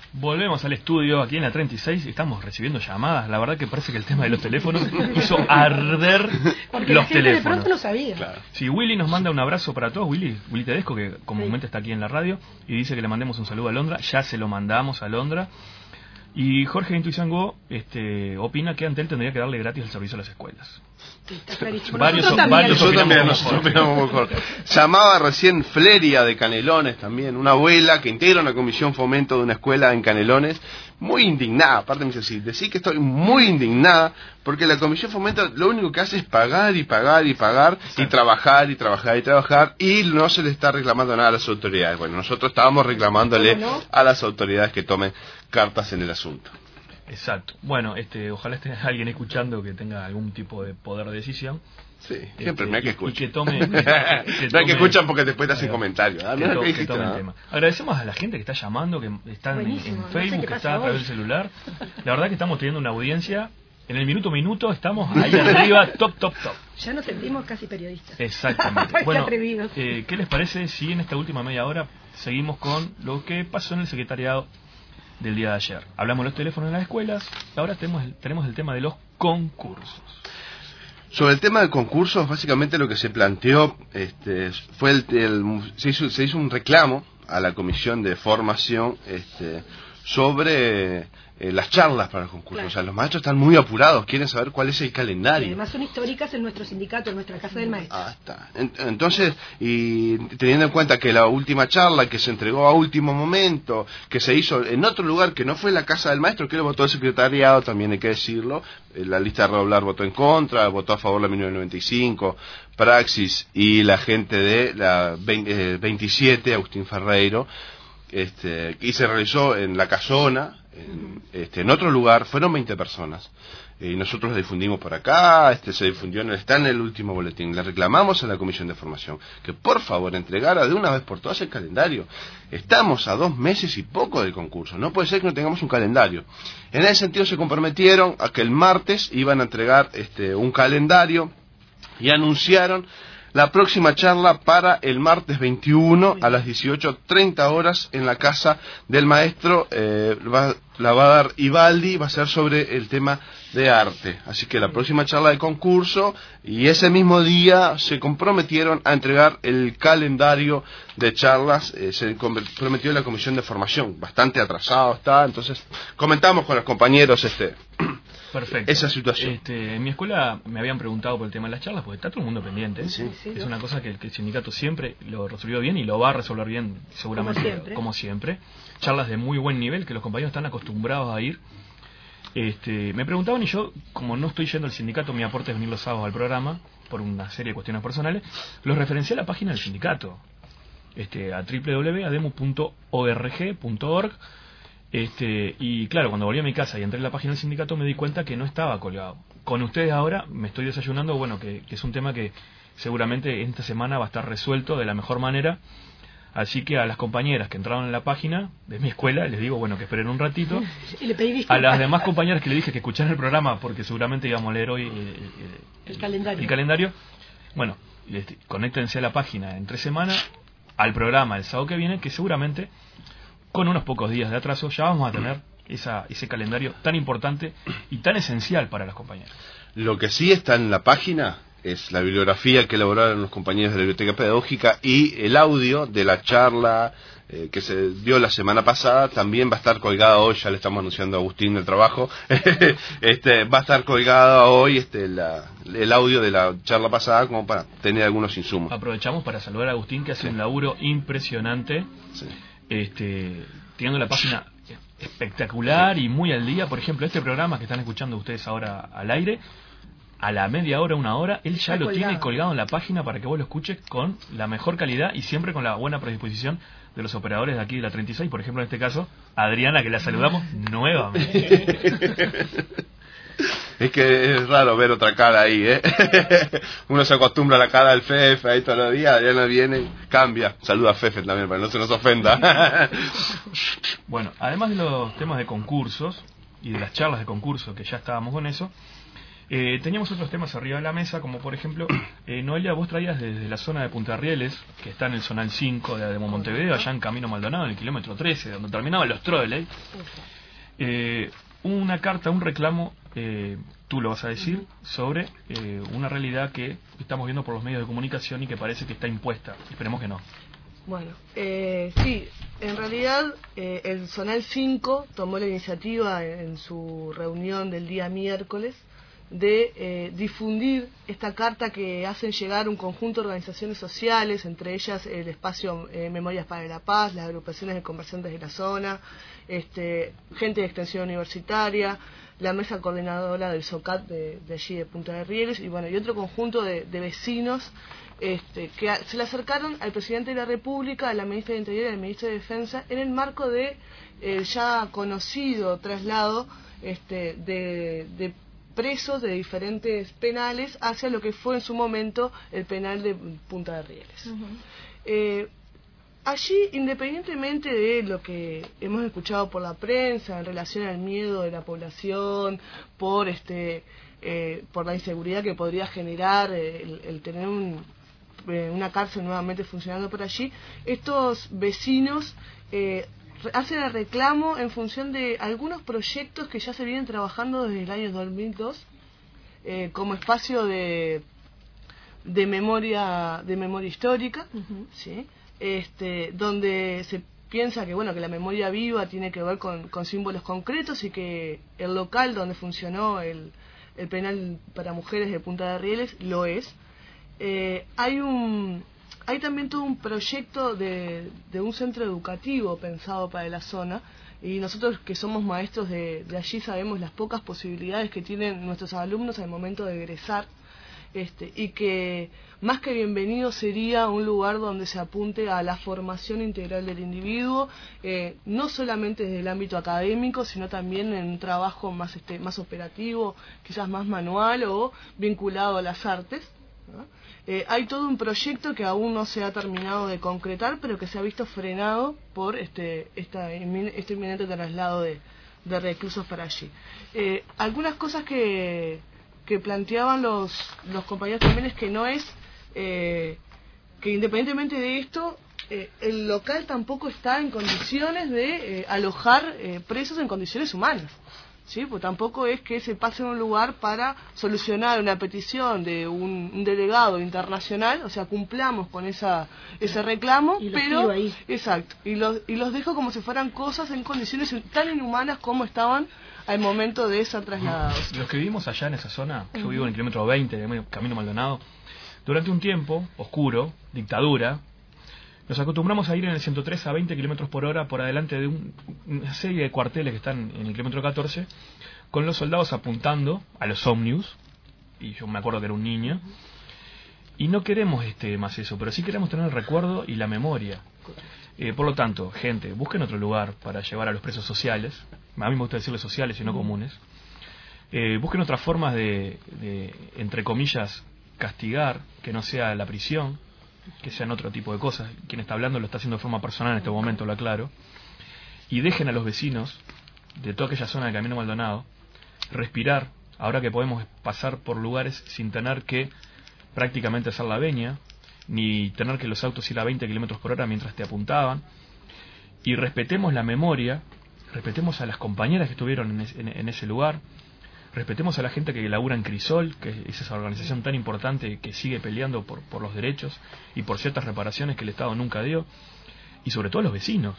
Volvemos al estudio aquí en la 36 y estamos recibiendo llamadas. La verdad que parece que el tema de los teléfonos hizo arder porque los la gente teléfonos. de pronto no sabía. Claro. Sí, Willy nos manda un abrazo para todos. Willy Tedesco, que comúnmente está aquí en la radio, y dice que le mandemos un saludo a Londra. Ya se lo mandamos a Londra. Y Jorge Intuición Go opina que Antel tendría que darle gratis el servicio a las escuelas. Varios opinamos mejor. Llamaba recién Fleria de Canelones también, una abuela que integra una comisión fomento de una escuela en Canelones, muy indignada. Aparte me dice así, decir que estoy muy indignada porque la comisión fomento lo único que hace es pagar y pagar y pagar y trabajar y trabajar y trabajar y no se le está reclamando nada a las autoridades. Bueno, nosotros estábamos reclamándole a las autoridades que tomen cartas en el asunto. Exacto. Bueno, ojalá esté alguien escuchando que tenga algún tipo de poder de decisión. Sí, siempre me hay que escuchar. Y que tome... no hay que escuchar porque después te hacen comentarios. Que tome el tema. Agradecemos a la gente que está llamando, que está en Facebook, que está a través del celular. La verdad que estamos teniendo una audiencia... En el minuto estamos ahí arriba, top. Ya nos sentimos casi periodistas. Exactamente. Bueno, atrevidos. ¿qué les parece si en esta última media hora seguimos con lo que pasó en el secretariado del día de ayer? Hablamos de los teléfonos en las escuelas, ahora tenemos el tema de los concursos. Sobre el tema de concursos, básicamente lo que se planteó fue se hizo un reclamo a la comisión de formación sobre las charlas para el concurso. Claro. O sea, los maestros están muy apurados, quieren saber cuál es el calendario. Y además son históricas en nuestro sindicato, en nuestra casa del maestro. Ah, está. Entonces, y teniendo en cuenta que la última charla que se entregó a último momento, que se hizo en otro lugar que no fue la casa del maestro, que lo votó el secretariado, también hay que decirlo, la lista de redoblar votó en contra, votó a favor la 1995, Praxis y la gente de la 27, Agustín Ferreiro, y se realizó en La Casona, en otro lugar, fueron 20 personas. Y nosotros lo difundimos por acá, se difundió, está en el último boletín. Le reclamamos a la Comisión de Formación que por favor entregara de una vez por todas el calendario. Estamos a 2 meses y poco del concurso, no puede ser que no tengamos un calendario. En ese sentido se comprometieron a que el martes iban a entregar un calendario y anunciaron la próxima charla para el martes 21 a las 18:30 horas en la casa del maestro. La va a dar Ibaldi, va a ser sobre el tema de arte. Así que la próxima charla de concurso, y ese mismo día se comprometieron a entregar el calendario de charlas. Se comprometió la Comisión de Formación, bastante atrasado está, entonces comentamos con los compañeros Perfecto. Esa situación. En mi escuela me habían preguntado por el tema de las charlas, porque está todo el mundo pendiente. Sí. Es una cosa que el sindicato siempre lo resolvió bien y lo va a resolver bien, seguramente, como siempre. Charlas de muy buen nivel, que los compañeros están acostumbrados a ir. Me preguntaban, y yo, como no estoy yendo al sindicato, mi aporte es venir los sábados al programa, por una serie de cuestiones personales, los referencié a la página del sindicato, a www.ademu.org.org. Y claro, cuando volví a mi casa y entré en la página del sindicato me di cuenta que no estaba colgado. Con ustedes ahora me estoy desayunando, bueno, que es un tema que seguramente esta semana va a estar resuelto de la mejor manera. Así que a las compañeras que entraron en la página de mi escuela les digo, bueno, que esperen un ratito. Y le pedí disculpas. A las demás compañeras que le dije que escucharan el programa, porque seguramente íbamos a leer hoy el calendario. Bueno, conéctense a la página entre semana, al programa el sábado que viene, que seguramente con unos pocos días de atraso ya vamos a tener ese calendario tan importante y tan esencial para las compañeras. Lo que sí está en la página es la bibliografía que elaboraron los compañeros de la Biblioteca Pedagógica y el audio de la charla que se dio la semana pasada. También va a estar colgada hoy, ya le estamos anunciando a Agustín del trabajo, va a estar colgada hoy el audio de la charla pasada como para tener algunos insumos. Aprovechamos para saludar a Agustín, que hace un laburo impresionante. Sí. Teniendo la página espectacular y muy al día. Por ejemplo, este programa que están escuchando ustedes ahora al aire, a la media hora, 1 hora, él ya lo tiene colgado en la página para que vos lo escuches con la mejor calidad y siempre con la buena predisposición de los operadores de aquí de la 36. Por ejemplo, en este caso, Adriana, que la saludamos nuevamente. Es que es raro ver otra cara ahí, Uno se acostumbra a la cara del Fefe ahí todos los días. Adriana viene, cambia. Saluda a Fefe también para que no se nos ofenda. Bueno, además de los temas de concursos y de las charlas de concurso, que ya estábamos con eso, Teníamos otros temas arriba de la mesa, como por ejemplo, Noelia, vos traías desde la zona de Punta Rieles, que está en el zonal 5 de Montevideo, allá en Camino Maldonado, en el kilómetro 13, donde terminaban los troles, una carta, un reclamo, tú lo vas a decir, sobre una realidad que estamos viendo por los medios de comunicación y que parece que está impuesta. Esperemos que no. Bueno, sí, en realidad el Zonal 5 tomó la iniciativa en su reunión del día miércoles de difundir esta carta que hacen llegar un conjunto de organizaciones sociales, entre ellas el espacio Memorias para la Paz, las agrupaciones de comerciantes de la zona, gente de extensión universitaria, la mesa coordinadora del SOCAT de allí de Punta de Rieles, y bueno, y otro conjunto de vecinos que se le acercaron al presidente de la República, a la ministra de Interior y al ministro de Defensa en el marco de ya conocido traslado de presos de diferentes penales hacia lo que fue en su momento el penal de Punta de Rieles. Allí, independientemente de lo que hemos escuchado por la prensa en relación al miedo de la población por la inseguridad que podría generar el tener una cárcel nuevamente funcionando por allí, estos vecinos hacen el reclamo en función de algunos proyectos que ya se vienen trabajando desde el año 2002 como espacio de memoria histórica, ¿sí? Donde se piensa que bueno, que la memoria viva tiene que ver con símbolos concretos, y que el local donde funcionó el penal para mujeres de Punta de Rieles lo es. Hay también todo un proyecto de un centro educativo pensado para la zona, y nosotros que somos maestros de allí sabemos las pocas posibilidades que tienen nuestros alumnos al momento de egresar, y que más que bienvenido sería un lugar donde se apunte a la formación integral del individuo, no solamente desde el ámbito académico, sino también en un trabajo más operativo, quizás más manual o vinculado a las artes, ¿no? Hay todo un proyecto que aún no se ha terminado de concretar, pero que se ha visto frenado por este inminente traslado de reclusos para allí. Algunas cosas que planteaban los compañeros también es que no es que independientemente de esto el local tampoco está en condiciones de alojar presos en condiciones humanas, ¿sí? Pues tampoco es que se pase en un lugar para solucionar una petición de un delegado internacional, o sea, cumplamos con ese reclamo, pero ahí. Exacto, y los dejo como si fueran cosas en condiciones tan inhumanas como estaban al momento de ser trasladados. Los que vivimos allá en esa zona, yo vivo en el kilómetro 20 de Camino Maldonado, durante un tiempo oscuro, dictadura, nos acostumbramos a ir en el 103 a 20 kilómetros por hora por adelante de una serie de cuarteles que están en el kilómetro 14, con los soldados apuntando a los ómnibus, y yo me acuerdo que era un niño, y no queremos más eso, pero sí queremos tener el recuerdo y la memoria. Por lo tanto, gente, busquen otro lugar para llevar a los presos sociales, a mí me gusta decirles sociales y no comunes, busquen otras formas de, entre comillas, castigar, que no sea la prisión, que sean otro tipo de cosas. Quien está hablando lo está haciendo de forma personal en este momento, lo aclaro, y dejen a los vecinos de toda aquella zona de Camino Maldonado respirar, ahora que podemos pasar por lugares sin tener que prácticamente hacer la veña, ni tener que los autos ir a 20 kilómetros por hora mientras te apuntaban, y respetemos la memoria, respetemos a las compañeras que estuvieron en ese lugar, respetemos a la gente que labura en Crisol, que es esa organización tan importante que sigue peleando por los derechos y por ciertas reparaciones que el Estado nunca dio, y sobre todo los vecinos,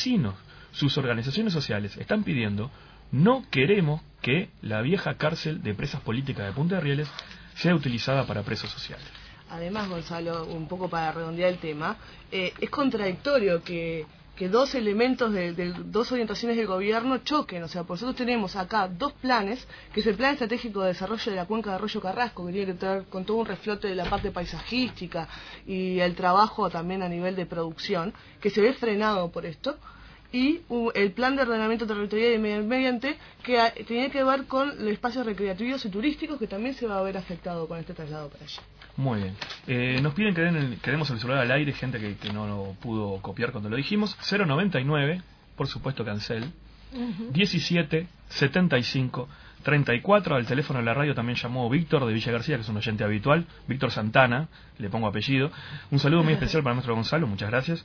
sus organizaciones sociales están pidiendo: no queremos que la vieja cárcel de presas políticas de Punta de Rieles sea utilizada para presos sociales. Además, Gonzalo, un poco para redondear el tema, es contradictorio que dos elementos dos orientaciones del gobierno choquen. O sea, nosotros tenemos acá dos planes, que es el Plan Estratégico de Desarrollo de la Cuenca de Arroyo Carrasco, que tiene que ver con todo un reflote de la parte paisajística y el trabajo también a nivel de producción, que se ve frenado por esto, y el Plan de Ordenamiento Territorial y Medio Ambiente, que tiene que ver con los espacios recreativos y turísticos, que también se va a ver afectado con este traslado para allá. Muy bien. Nos piden que demos el celular al aire, gente que no lo pudo copiar cuando lo dijimos. 099, por supuesto cancel, 17 75 34. Al teléfono de la radio también llamó Víctor de Villa García, que es un oyente habitual, Víctor Santana, le pongo apellido. Un saludo muy especial para nuestro Gonzalo, muchas gracias.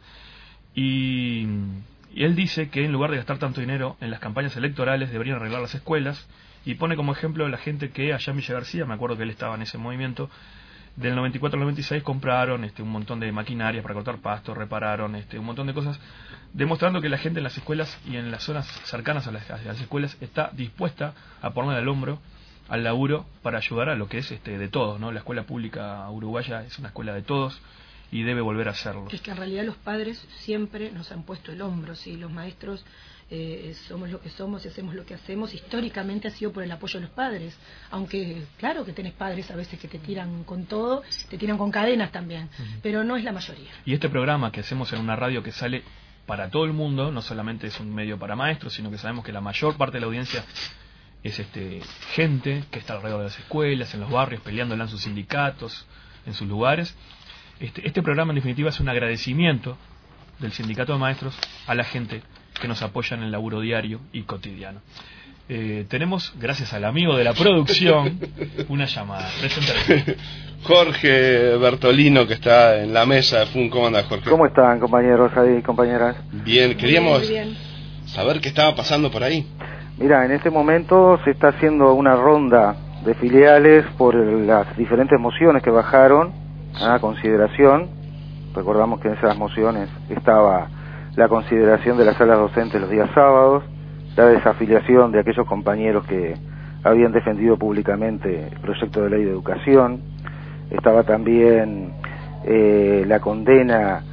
Y él dice que en lugar de gastar tanto dinero en las campañas electorales deberían arreglar las escuelas, y pone como ejemplo la gente que allá en Villa García, me acuerdo que él estaba en ese movimiento, del 94 al 96 compraron un montón de maquinarias para cortar pasto, repararon un montón de cosas, demostrando que la gente en las escuelas y en las zonas cercanas a las escuelas está dispuesta a poner al hombro al laburo para ayudar a lo que es de todos, ¿no? La escuela pública uruguaya es una escuela de todos y debe volver a serlo. Es que en realidad los padres siempre nos han puesto el hombro, ¿sí? Los maestros somos lo que somos y hacemos lo que hacemos. Históricamente ha sido por el apoyo de los padres, aunque claro que tenés padres a veces que te tiran con todo, te tiran con cadenas también, pero no es la mayoría. Y este programa que hacemos en una radio que sale para todo el mundo, no solamente es un medio para maestros, sino que sabemos que la mayor parte de la audiencia es gente que está alrededor de las escuelas, en los barrios, peleándola en sus sindicatos, en sus lugares. Este programa en definitiva es un agradecimiento del sindicato de maestros a la gente que nos apoya en el laburo diario y cotidiano. Tenemos, gracias al amigo de la producción, una llamada. Preséntate. Jorge Bertolino, que está en la mesa de FUN. ¿Cómo anda, Jorge? ¿Cómo están, compañeros y compañeras? Bien, queríamos Muy bien. saber qué estaba pasando por ahí. Mira, en este momento se está haciendo una ronda de filiales por las diferentes mociones que bajaron a consideración. Recordamos que en esas mociones estaba la consideración de las salas docentes los días sábados, la desafiliación de aquellos compañeros que habían defendido públicamente el proyecto de ley de educación, estaba también la condena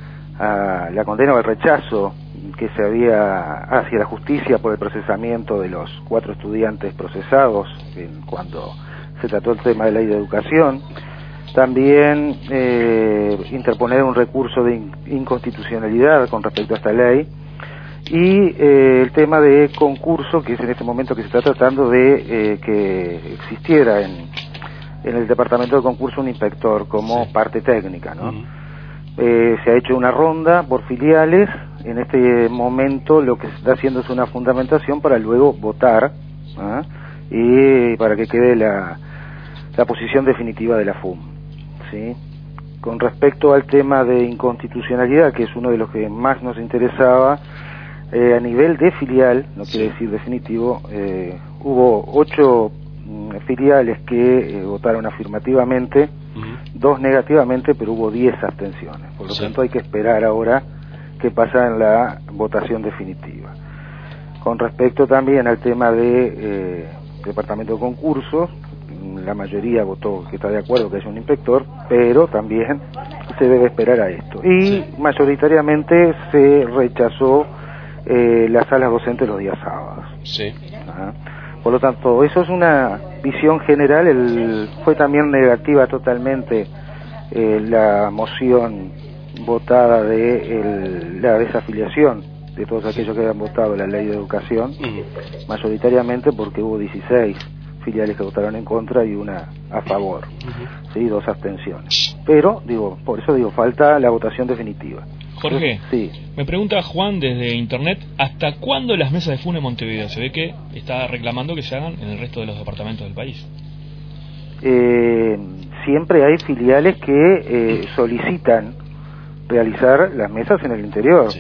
o el rechazo que se había hacia la justicia por el procesamiento de los 4 estudiantes procesados cuando se trató el tema de ley de educación. También interponer un recurso de inconstitucionalidad con respecto a esta ley, y el tema de concurso, que es en este momento que se está tratando de que existiera en el departamento de concurso un inspector como parte técnica, ¿no? Se ha hecho una ronda por filiales. En este momento lo que se está haciendo es una fundamentación para luego votar, ¿ah? Y para que quede la posición definitiva de la FUM, ¿sí? Con respecto al tema de inconstitucionalidad, que es uno de los que más nos interesaba, a nivel de filial, no quiere decir definitivo, hubo 8 filiales que votaron afirmativamente, 2 negativamente, pero hubo 10 abstenciones. Por lo tanto hay que esperar ahora qué pasa en la votación definitiva. Con respecto también al tema de departamento de concursos, la mayoría votó que está de acuerdo que haya un inspector, pero también se debe esperar a esto. Y mayoritariamente se rechazó las salas docentes los días sábados. Sí. Por lo tanto, eso es una visión general. Fue también negativa totalmente la moción votada de la desafiliación de todos aquellos que habían votado la ley de educación, mayoritariamente porque hubo 16 filiales que votaron en contra y una a favor, ¿sí? 2 abstenciones. Pero, por eso falta la votación definitiva. Jorge, sí. Me pregunta Juan desde internet, ¿hasta cuándo las mesas de FUN en Montevideo? Se ve que está reclamando que se hagan en el resto de los departamentos del país. Siempre hay filiales que solicitan realizar las mesas en el interior,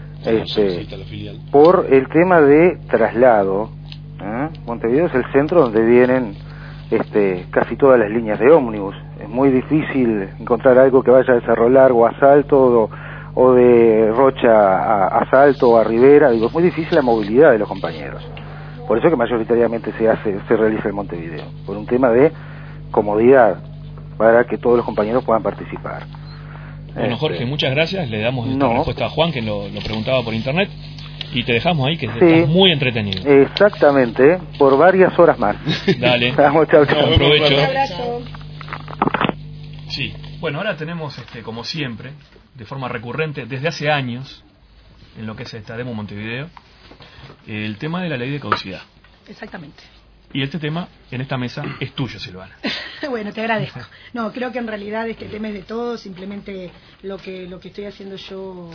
por el tema de traslado. Montevideo es el centro donde vienen casi todas las líneas de ómnibus. Es muy difícil encontrar algo que vaya de Cerro Largo a Salto o de Rocha a Salto o a Rivera. Es muy difícil la movilidad de los compañeros. Por eso que mayoritariamente se realiza en Montevideo, por un tema de comodidad, para que todos los compañeros puedan participar. Bueno, Jorge, muchas gracias. Le damos esta respuesta a Juan, que lo preguntaba por internet, y te dejamos ahí, que estás muy entretenido. Exactamente, por varias horas más. Dale. Vamos, chao, chao. Aprovecho. Un abrazo. Sí, bueno, ahora tenemos, como siempre, de forma recurrente, desde hace años, en lo que es esta Demo Montevideo, el tema de la ley de caducidad. Exactamente. Y este tema en esta mesa es tuyo, Silvana. Bueno, te agradezco. No, creo que en realidad este tema es de todos. Simplemente lo que estoy haciendo yo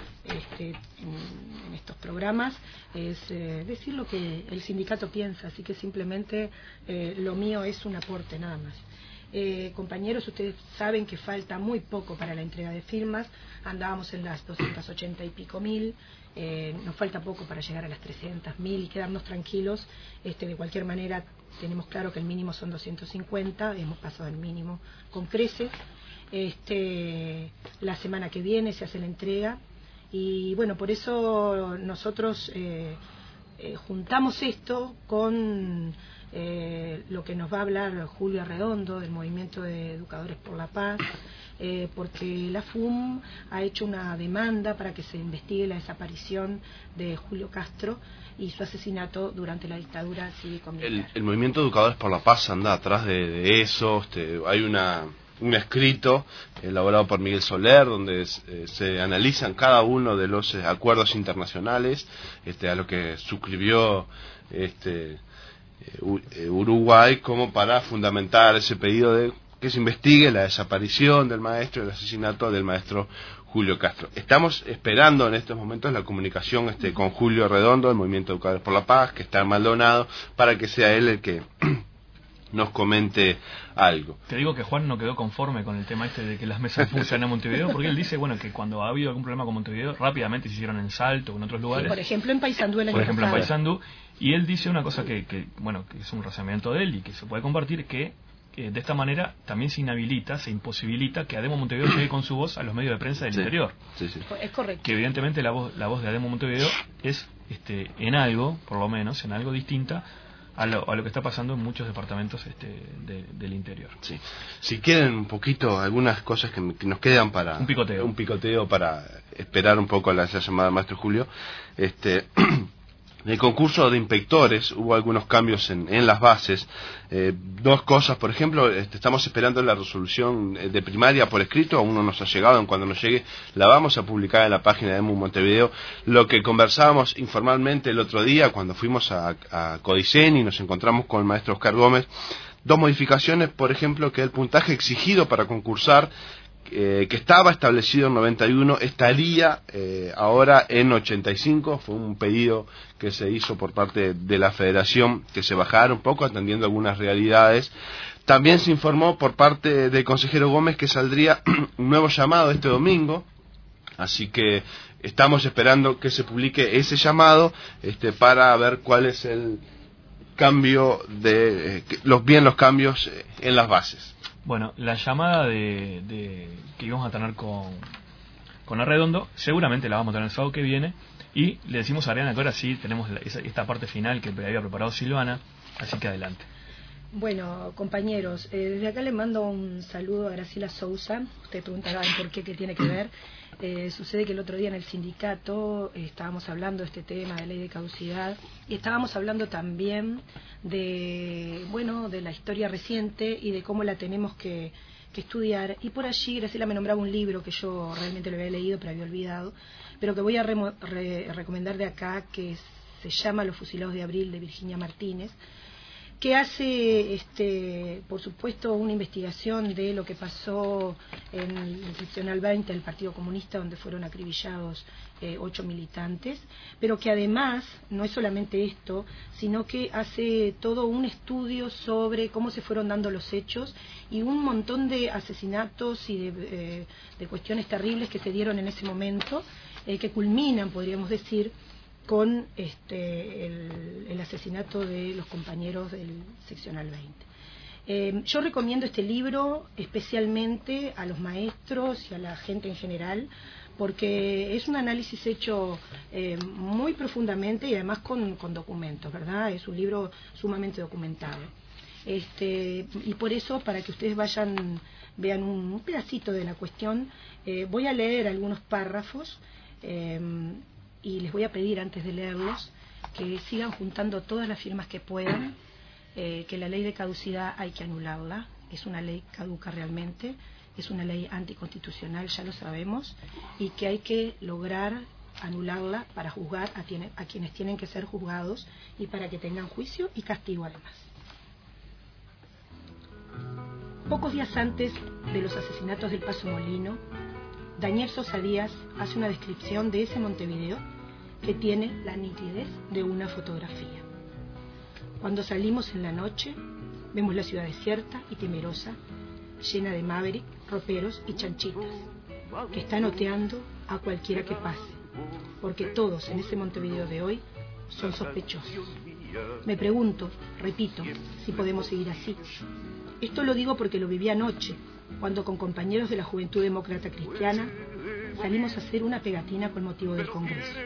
en estos programas es decir lo que el sindicato piensa. Así que simplemente lo mío es un aporte, nada más. Compañeros, ustedes saben que falta muy poco para la entrega de firmas. Andábamos en las 280 y pico mil. Nos falta poco para llegar a las 300.000 y quedarnos tranquilos. De cualquier manera, tenemos claro que el mínimo son 250, hemos pasado el mínimo con creces. La semana que viene se hace la entrega y bueno, por eso nosotros juntamos esto con lo que nos va a hablar Julio Arredondo del Movimiento de Educadores por la Paz, porque la FUM ha hecho una demanda para que se investigue la desaparición de Julio Castro y su asesinato durante la dictadura cívico-militar. El Movimiento de Educadores por la Paz anda atrás de eso. Hay un escrito elaborado por Miguel Soler donde se analizan cada uno de los acuerdos internacionales a lo que suscribió Uruguay como para fundamentar ese pedido de que se investigue la desaparición del maestro, el asesinato del maestro Julio Castro. Estamos esperando en estos momentos la comunicación con Julio Arredondo del Movimiento de Educadores por la Paz, que está en Maldonado, para que sea él el que nos comente algo. Te digo que Juan no quedó conforme con el tema de que las mesas funcionan en Montevideo, porque él dice, bueno, que cuando ha habido algún problema con Montevideo, rápidamente se hicieron en Salto o en otros lugares. Sí, por ejemplo, en Paysandú el año pasado. Por ejemplo, en Paysandú. Y él dice una cosa que es un razonamiento de él y que se puede compartir, que de esta manera también se inhabilita, se imposibilita que Ademo Montevideo llegue con su voz a los medios de prensa del interior. Sí, sí. Es correcto. Que evidentemente la voz de Ademo Montevideo es en algo, por lo menos, en algo distinta a lo que está pasando en muchos departamentos del interior. Sí. Si quieren un poquito, algunas cosas que nos quedan para... Un picoteo para esperar un poco a la llamada del maestro Julio. En el concurso de inspectores hubo algunos cambios en las bases. Dos cosas, por ejemplo, estamos esperando la resolución de primaria por escrito, aún no nos ha llegado, cuando nos llegue la vamos a publicar en la página de EMU Montevideo. Lo que conversábamos informalmente el otro día cuando fuimos a Codicen y nos encontramos con el maestro Oscar Gómez, dos modificaciones, por ejemplo, que el puntaje exigido para concursar, que estaba establecido en 91, estaría ahora en 85. Fue un pedido que se hizo por parte de la Federación que se bajara un poco, atendiendo algunas realidades. También se informó por parte del consejero Gómez que saldría un nuevo llamado este domingo, así que estamos esperando que se publique ese llamado para ver cuál es el cambio los cambios en las bases. Bueno, la llamada que íbamos a tener con Arredondo, seguramente la vamos a tener el sábado que viene, y le decimos a Ariana que ahora sí tenemos esta parte final que había preparado Silvana, así que adelante. Bueno, compañeros, desde acá le mando un saludo a Graciela Sousa. Usted preguntaba por qué tiene que ver. Sucede que el otro día en el sindicato estábamos hablando de este tema de ley de caducidad y estábamos hablando también de la historia reciente y de cómo la tenemos que estudiar. Y por allí Graciela me nombraba un libro que yo realmente lo había leído pero había olvidado, pero que voy a recomendar de acá, que se llama Los fusilados de abril, de Virginia Martínez, que hace, por supuesto, una investigación de lo que pasó en el seccional 20 del Partido Comunista, donde fueron acribillados 8 militantes, pero que además no es solamente esto, sino que hace todo un estudio sobre cómo se fueron dando los hechos y un montón de asesinatos y de cuestiones terribles que se dieron en ese momento, que culminan, podríamos decir, con el asesinato de los compañeros del seccional 20. Yo recomiendo este libro especialmente a los maestros y a la gente en general, porque es un análisis hecho muy profundamente y además con documentos, ¿verdad? Es un libro sumamente documentado. Y por eso, para que ustedes vean un pedacito de la cuestión, voy a leer algunos párrafos y les voy a pedir, antes de leerlos, que sigan juntando todas las firmas que puedan, que la ley de caducidad hay que anularla, es una ley caduca realmente, es una ley anticonstitucional, ya lo sabemos, y que hay que lograr anularla para juzgar a quienes tienen que ser juzgados y para que tengan juicio y castigo además. Pocos días antes de los asesinatos del Paso Molino, Daniel Sosa Díaz hace una descripción de ese Montevideo que tiene la nitidez de una fotografía. Cuando salimos en la noche, vemos la ciudad desierta y temerosa, llena de maverick, roperos y chanchitas, que están oteando a cualquiera que pase, porque todos en ese Montevideo de hoy son sospechosos. Me pregunto, repito, si podemos seguir así. Esto lo digo porque lo viví anoche, cuando con compañeros de la Juventud Demócrata Cristiana salimos a hacer una pegatina con motivo del Congreso.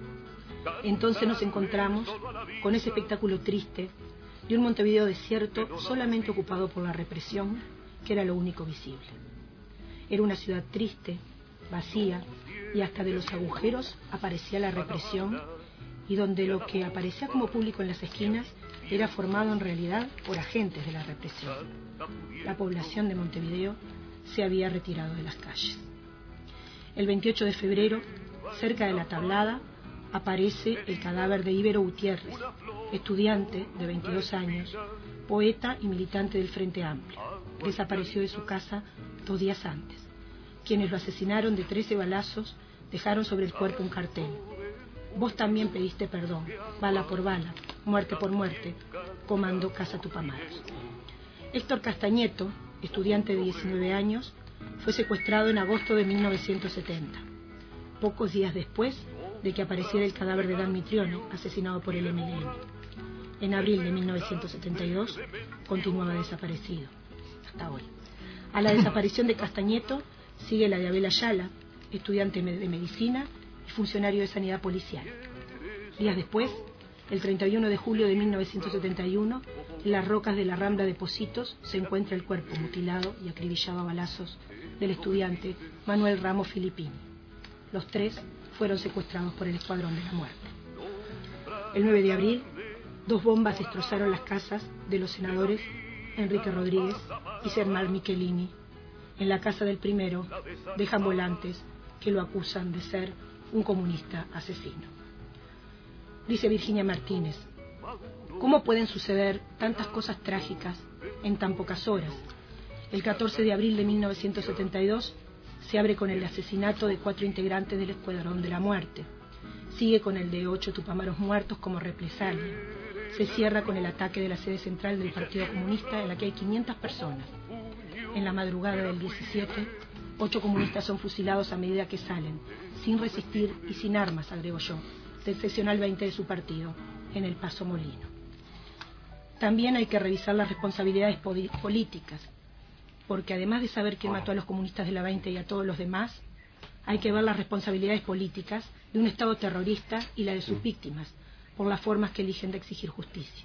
Entonces nos encontramos con ese espectáculo triste de un Montevideo desierto solamente ocupado por la represión, que era lo único visible. Era una ciudad triste, vacía, y hasta de los agujeros aparecía la represión, y donde lo que aparecía como público en las esquinas era formado en realidad por agentes de la represión. La población de Montevideo se había retirado de las calles. El 28 de febrero, cerca de la Tablada, aparece el cadáver de Íbero Gutiérrez, estudiante de 22 años, poeta y militante del Frente Amplio. Desapareció de su casa 2 días antes. Quienes lo asesinaron de 13 balazos dejaron sobre el cuerpo un cartel: vos también pediste perdón, bala por bala, muerte por muerte, comando Casa Tupamaros. Héctor Castañeto, estudiante de 19 años, fue secuestrado en agosto de 1970, pocos días después de que apareciera el cadáver de Dan Mitrione, asesinado por el MLN. En abril de 1972 continuaba desaparecido, hasta hoy. A la desaparición de Castañeto sigue la de Abel Ayala, estudiante de medicina y funcionario de sanidad policial. Días después, el 31 de julio de 1971, en las rocas de la Rambla de Pocitos se encuentra el cuerpo mutilado y acribillado a balazos del estudiante Manuel Ramos Filippini. Los 3 fueron secuestrados por el Escuadrón de la Muerte. El 9 de abril, 2 bombas destrozaron las casas de los senadores Enrique Rodríguez y Sermar Michelini. En la casa del primero dejan volantes que lo acusan de ser un comunista asesino. Dice Virginia Martínez: ¿cómo pueden suceder tantas cosas trágicas en tan pocas horas? El 14 de abril de 1972 se abre con el asesinato de 4 integrantes del Escuadrón de la Muerte. Sigue con el de 8 tupamaros muertos como represalia. Se cierra con el ataque de la sede central del Partido Comunista, en la que hay 500 personas. En la madrugada del 17, 8 comunistas son fusilados a medida que salen, sin resistir y sin armas, agrego yo, del seccional 20 de su partido, en el Paso Molino. También hay que revisar las responsabilidades políticas, porque además de saber quién mató a los comunistas de la 20 y a todos los demás, hay que ver las responsabilidades políticas de un Estado terrorista y la de sus víctimas, por las formas que eligen de exigir justicia.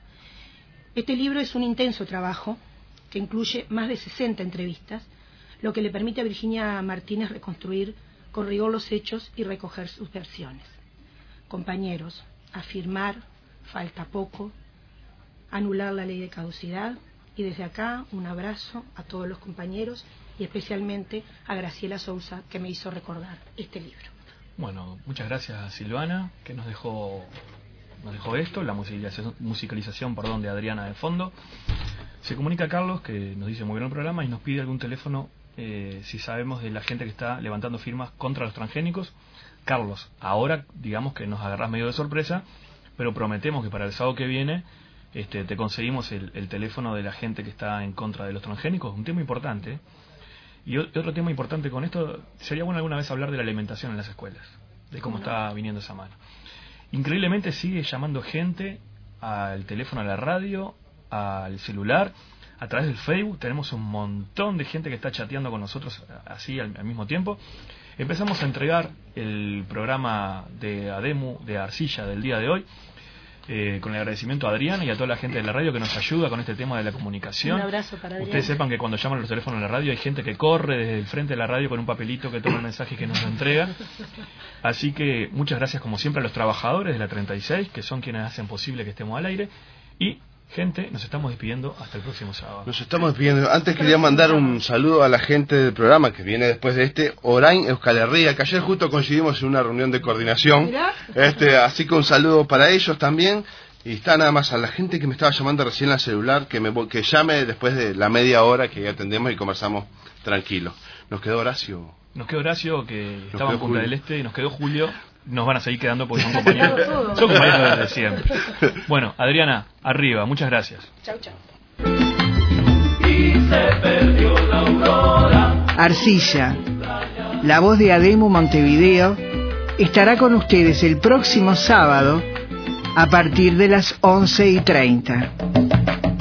Este libro es un intenso trabajo que incluye más de 60 entrevistas, lo que le permite a Virginia Martínez reconstruir con rigor los hechos y recoger sus versiones. Compañeros, afirmar, falta poco, anular la ley de caducidad, y desde acá un abrazo a todos los compañeros y especialmente a Graciela Sousa, que me hizo recordar este libro. Bueno, muchas gracias Silvana, que nos dejó esto, la musicalización de Adriana de fondo. Se comunica Carlos, que nos dice muy bien el programa, y nos pide algún teléfono si sabemos de la gente que está levantando firmas contra los transgénicos. Carlos, ahora digamos que nos agarrás medio de sorpresa, pero prometemos que para el sábado que viene te conseguimos el teléfono de la gente que está en contra de los transgénicos, un tema importante. Y otro tema importante con esto, sería bueno alguna vez hablar de la alimentación en las escuelas, de cómo está viniendo esa mano. Increíblemente sigue llamando gente al teléfono, a la radio, al celular, a través del Facebook. Tenemos un montón de gente que está chateando con nosotros así al mismo tiempo. Empezamos a entregar el programa de ADEMU de Arcilla del día de hoy, con el agradecimiento a Adriana y a toda la gente de la radio que nos ayuda con este tema de la comunicación. Un abrazo para Adriana. Ustedes sepan que cuando llaman los teléfonos de la radio hay gente que corre desde el frente de la radio con un papelito que toma el mensaje y que nos lo entrega. Así que muchas gracias como siempre a los trabajadores de la 36, que son quienes hacen posible que estemos al aire. Y Gente, nos estamos despidiendo hasta el próximo sábado. Nos estamos despidiendo. Antes quería mandar un saludo a la gente del programa que viene después de este, Orain Euskal Herria, que ayer justo coincidimos en una reunión de coordinación. Así que un saludo para ellos también. Y está nada más a la gente que me estaba llamando recién al celular, que llame después de la media hora que ya atendemos y conversamos tranquilo. Nos quedó Horacio. Nos quedó Horacio, que estaba en Punta del Este, y nos quedó Julio. Nos van a seguir quedando porque son compañeros. Son compañeros desde siempre. Bueno, Adriana, arriba, muchas gracias. Chau, chau. Y se perdió la aurora. Arcilla, la voz de Ademo Montevideo, estará con ustedes el próximo sábado a partir de las 11:30.